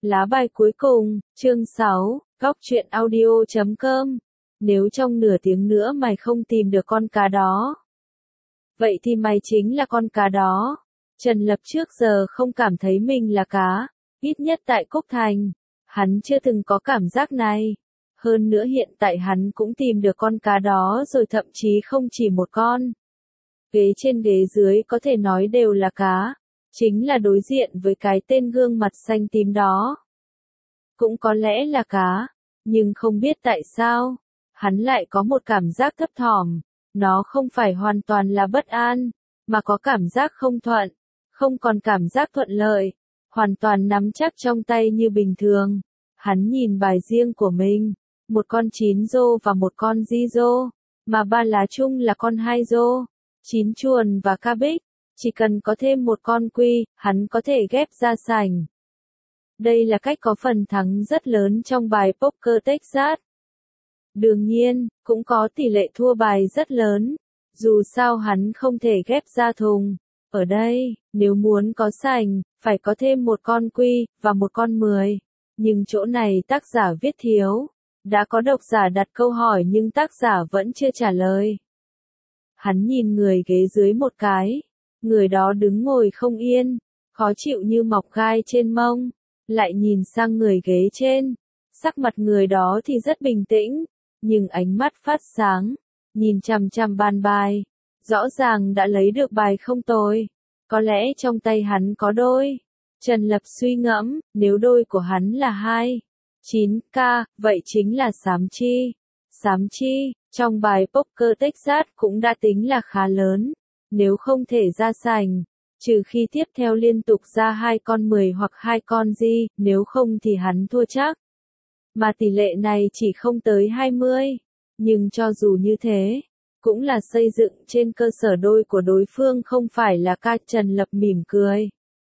Lá bài cuối cùng, chương 6, góc truyện audio.com. Nếu trong nửa tiếng nữa mày không tìm được con cá đó, vậy thì mày chính là con cá đó. Trần Lập trước giờ không cảm thấy mình là cá, ít nhất tại Cốc Thành, hắn chưa từng có cảm giác này. Hơn nữa hiện tại hắn cũng tìm được con cá đó rồi, thậm chí không chỉ một con. Ghế trên ghế dưới có thể nói đều là cá, chính là đối diện với cái tên gương mặt xanh tím đó. Cũng có lẽ là cá, nhưng không biết tại sao, hắn lại có một cảm giác thấp thỏm, nó không phải hoàn toàn là bất an, mà có cảm giác không thuận, không còn cảm giác thuận lợi, hoàn toàn nắm chắc trong tay như bình thường. Hắn nhìn bài riêng của mình, một con 9 rô và một con di rô, mà ba lá chung là con 2 rô, 9 chuồn và ca bích, chỉ cần có thêm một con quy, hắn có thể ghép ra sảnh. Đây là cách có phần thắng rất lớn trong bài poker Texas. Đương nhiên, cũng có tỷ lệ thua bài rất lớn, dù sao hắn không thể ghép ra thùng. Ở đây, nếu muốn có sảnh, phải có thêm một con quy, và một con 10. Nhưng chỗ này tác giả viết thiếu. Đã có độc giả đặt câu hỏi nhưng tác giả vẫn chưa trả lời. Hắn nhìn người ghế dưới một cái. Người đó đứng ngồi không yên, khó chịu như mọc gai trên mông. Lại nhìn sang người ghế trên. Sắc mặt người đó thì rất bình tĩnh, nhưng ánh mắt phát sáng, nhìn chằm chằm bàn bài. Rõ ràng đã lấy được bài không tồi. Có lẽ trong tay hắn có đôi. Trần Lập suy ngẫm, nếu đôi của hắn là 2, 9k, vậy chính là xám chi. Xám chi, trong bài poker Texas cũng đã tính là khá lớn. Nếu không thể ra sảnh, trừ khi tiếp theo liên tục ra 2 con 10 hoặc 2 con di, nếu không thì hắn thua chắc. Mà tỷ lệ này chỉ không tới 20. Nhưng cho dù như thế, cũng là xây dựng trên cơ sở đôi của đối phương không phải là ca. Trần Lập mỉm cười.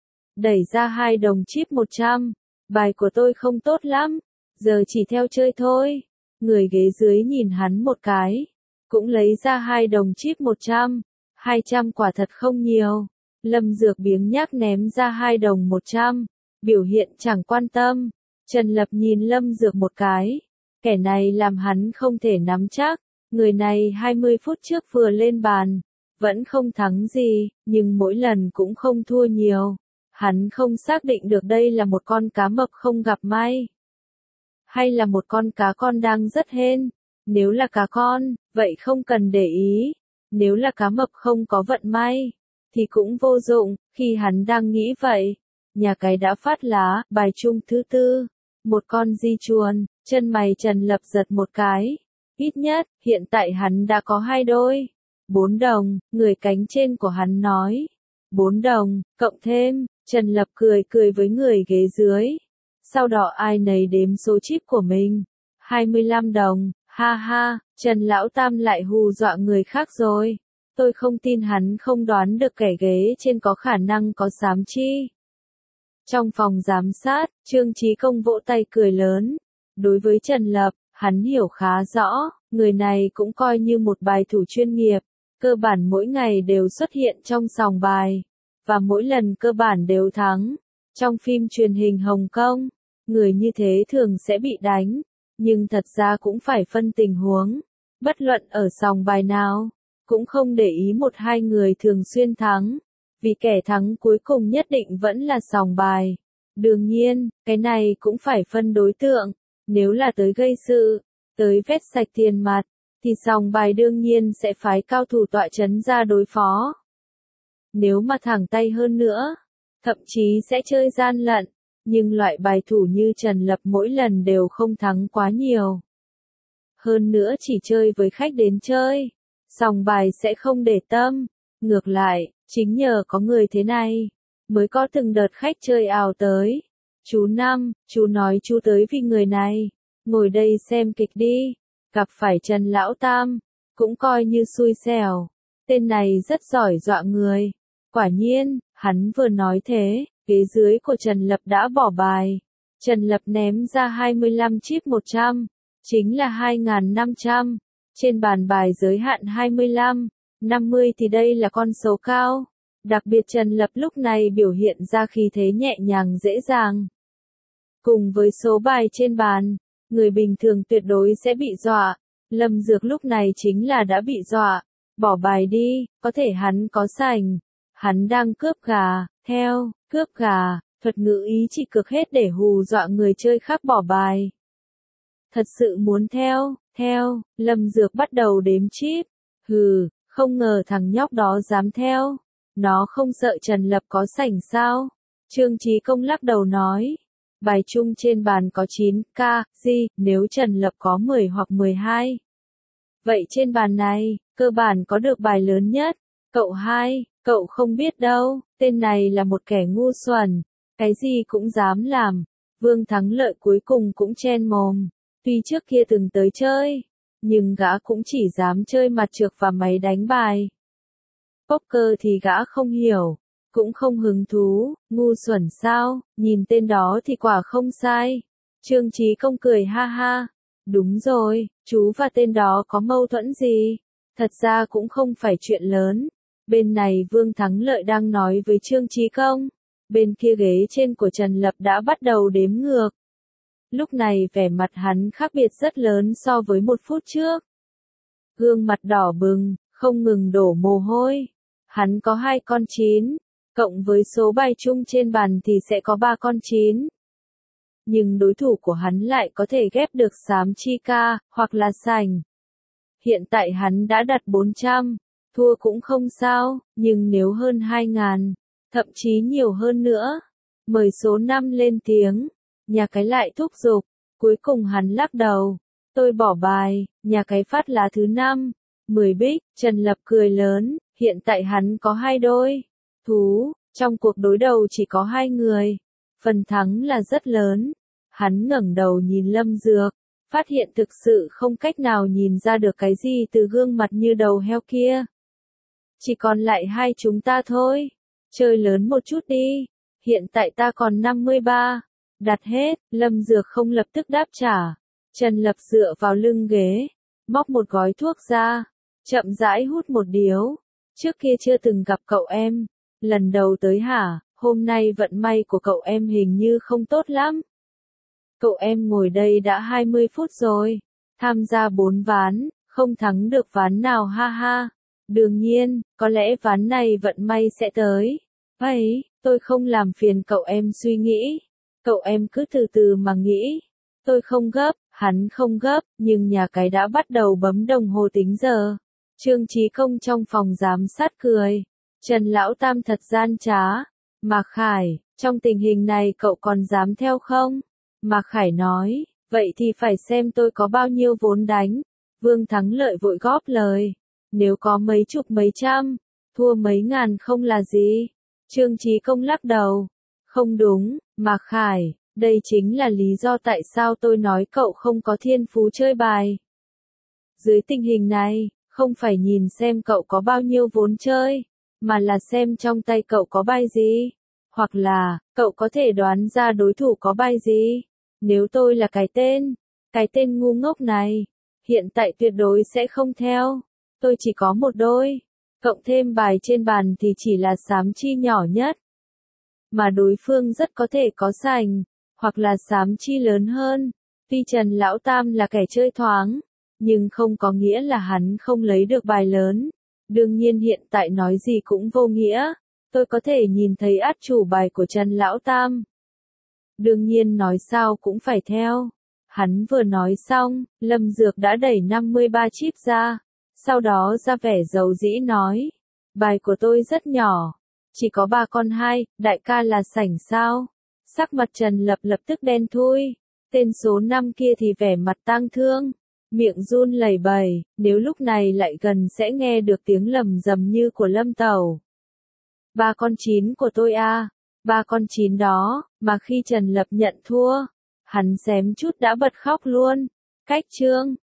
Đẩy ra 2 đồng chip 100. Bài của tôi không tốt lắm, giờ chỉ theo chơi thôi. Người ghế dưới nhìn hắn một cái, cũng lấy ra 2 đồng chip 100. 200 quả thật không nhiều. Lâm Dược biếng nhác ném ra 2 đồng 100, biểu hiện chẳng quan tâm. Trần Lập nhìn Lâm Dược một cái, kẻ này làm hắn không thể nắm chắc. Người này 20 phút trước vừa lên bàn, vẫn không thắng gì, nhưng mỗi lần cũng không thua nhiều. Hắn không xác định được đây là một con cá mập không gặp may, hay là một con cá con đang rất hên. Nếu là cá con, vậy không cần để ý. Nếu là cá mập không có vận may, thì cũng vô dụng. Khi hắn đang nghĩ vậy, nhà cái đã phát lá, bài chung thứ tư. Một con di chuồn, chân mày Trần Lập giật một cái. Ít nhất, hiện tại hắn đã có 2 đôi. 4 đồng, người cánh trên của hắn nói. 4 đồng, cộng thêm. Trần Lập cười cười với người ghế dưới. Sau đó ai nấy đếm số chip của mình. 25 đồng, ha ha, Trần Lão Tam lại hù dọa người khác rồi. Tôi không tin hắn không đoán được kẻ ghế trên có khả năng có xám chi. Trong phòng giám sát, Trương Chí Công vỗ tay cười lớn. Đối với Trần Lập, hắn hiểu khá rõ, người này cũng coi như một bài thủ chuyên nghiệp. Cơ bản mỗi ngày đều xuất hiện trong sòng bài, và mỗi lần cơ bản đều thắng. Trong phim truyền hình Hồng Kông, người như thế thường sẽ bị đánh, nhưng thật ra cũng phải phân tình huống. Bất luận ở sòng bài nào, cũng không để ý 1-2 người thường xuyên thắng, vì kẻ thắng cuối cùng nhất định vẫn là sòng bài. Đương nhiên, cái này cũng phải phân đối tượng. Nếu là tới gây sự, tới vét sạch tiền mặt, thì sòng bài đương nhiên sẽ phái cao thủ tọa chấn ra đối phó. Nếu mà thẳng tay hơn nữa, thậm chí sẽ chơi gian lận, nhưng loại bài thủ như Trần Lập mỗi lần đều không thắng quá nhiều. Hơn nữa chỉ chơi với khách đến chơi, sòng bài sẽ không để tâm. Ngược lại, chính nhờ có người thế này, mới có từng đợt khách chơi ào tới. Chú Năm, chú nói chú tới vì người này, ngồi đây xem kịch đi. Gặp phải Trần Lão Tam, cũng coi như xui xẻo. Tên này rất giỏi dọa người. Quả nhiên, hắn vừa nói thế, ghế dưới của Trần Lập đã bỏ bài. Trần Lập ném ra 25 chip 100, chính là 2.500. Trên bàn bài giới hạn 25, 50 thì đây là con số cao. Đặc biệt Trần Lập lúc này biểu hiện ra khí thế nhẹ nhàng dễ dàng. cùng với số bài trên bàn, người bình thường tuyệt đối sẽ bị dọa. Lâm Dược lúc này chính là đã bị dọa. Bỏ bài đi, có thể hắn có sành. Hắn đang cướp gà, theo, cướp gà, thuật ngữ ý chỉ cực hết để hù dọa người chơi khác bỏ bài. Thật sự muốn theo, Lâm Dược bắt đầu đếm chip. Hừ, không ngờ thằng nhóc đó dám theo. Nó không sợ Trần Lập có sảnh sao? Trương Chí Công lắc đầu nói. Bài chung trên bàn có 9k, nếu Trần Lập có 10 hoặc 12. Vậy trên bàn này, cơ bản có được bài lớn nhất. Cậu hai, cậu không biết đâu, tên này là một kẻ ngu xuẩn, cái gì cũng dám làm. Vương Thắng Lợi cuối cùng cũng chen mồm, tuy trước kia từng tới chơi, nhưng gã cũng chỉ dám chơi mặt trược và máy đánh bài. Poker thì gã không hiểu, cũng không hứng thú, ngu xuẩn sao, nhìn tên đó thì quả không sai. Trương Chí Công cười ha ha, đúng rồi, chú và tên đó có mâu thuẫn gì? Thật ra cũng không phải chuyện lớn. Bên này Vương Thắng Lợi đang nói với Trương Chí Công, bên kia ghế trên của Trần Lập đã bắt đầu đếm ngược. Lúc này vẻ mặt hắn khác biệt rất lớn so với 1 phút trước. Gương mặt đỏ bừng, không ngừng đổ mồ hôi. Hắn có 2 con 9, cộng với số bài chung trên bàn thì sẽ có 3 con 9. Nhưng đối thủ của hắn lại có thể ghép được xám chi ca, hoặc là sành. Hiện tại hắn đã đặt 400, thua cũng không sao, nhưng nếu hơn 2.000, thậm chí nhiều hơn nữa, mời số 5 lên tiếng. Nhà cái lại thúc giục, cuối cùng hắn lắc đầu. Tôi bỏ bài, nhà cái phát lá thứ 5, 10 bích, Trần Lập cười lớn, hiện tại hắn có 2 đôi. Thú, trong cuộc đối đầu chỉ có 2 người. Phần thắng là rất lớn. Hắn ngẩng đầu nhìn Lâm Dược, phát hiện thực sự không cách nào nhìn ra được cái gì từ gương mặt như đầu heo kia. Chỉ còn lại 2 chúng ta thôi. Chơi lớn một chút đi. Hiện tại ta còn 53. Đặt hết, Lâm Dược không lập tức đáp trả. Trần Lập dựa vào lưng ghế, móc một gói thuốc ra, chậm rãi hút một điếu. Trước kia chưa từng gặp cậu em. Lần đầu tới hả? Hôm nay vận may của cậu em hình như không tốt lắm. Cậu em ngồi đây đã 20 phút rồi. Tham gia 4 ván, không thắng được ván nào ha ha. Đương nhiên, có lẽ ván này vận may sẽ tới. Vậy, tôi không làm phiền cậu em suy nghĩ. Cậu em cứ từ từ mà nghĩ. Tôi không gấp, hắn không gấp, nhưng nhà cái đã bắt đầu bấm đồng hồ tính giờ. Trương Chí Công trong phòng giám sát cười. Trần Lão Tam thật gian trá. Mạc Khải, trong tình hình này cậu còn dám theo không? Mạc Khải nói, vậy thì phải xem tôi có bao nhiêu vốn đánh. Vương Thắng Lợi vội góp lời. Nếu có mấy chục mấy trăm, thua mấy ngàn không là gì. Trương Chí Công lắc đầu. Không đúng, Mạc Khải, đây chính là lý do tại sao tôi nói cậu không có thiên phú chơi bài. Dưới tình hình này, không phải nhìn xem cậu có bao nhiêu vốn chơi, mà là xem trong tay cậu có bài gì. Hoặc là, cậu có thể đoán ra đối thủ có bài gì. Nếu tôi là cái tên ngu ngốc này, hiện tại tuyệt đối sẽ không theo. Tôi chỉ có 1 đôi, cộng thêm bài trên bàn thì chỉ là xám chi nhỏ nhất. Mà đối phương rất có thể có sành, hoặc là xám chi lớn hơn. Tuy Trần Lão Tam là kẻ chơi thoáng, nhưng không có nghĩa là hắn không lấy được bài lớn. Đương nhiên hiện tại nói gì cũng vô nghĩa. Tôi có thể nhìn thấy át chủ bài của Trần Lão Tam. Đương nhiên nói sao cũng phải theo. Hắn vừa nói xong, Lâm Dược đã đẩy 53 chip ra. Sau đó ra vẻ giàu dĩ nói. Bài của tôi rất nhỏ. Chỉ có 3 con 2, đại ca là sảnh sao? Sắc mặt Trần lập tức đen thui. Tên số 5 kia thì vẻ mặt tang thương. Miệng run lẩy bẩy, nếu lúc này lại gần sẽ nghe được tiếng lầm rầm như của Lâm Tẩu. 3 con 9 của tôi à? 3 con 9 đó, mà khi Trần Lập nhận thua, hắn xém chút đã bật khóc luôn. Cách Trương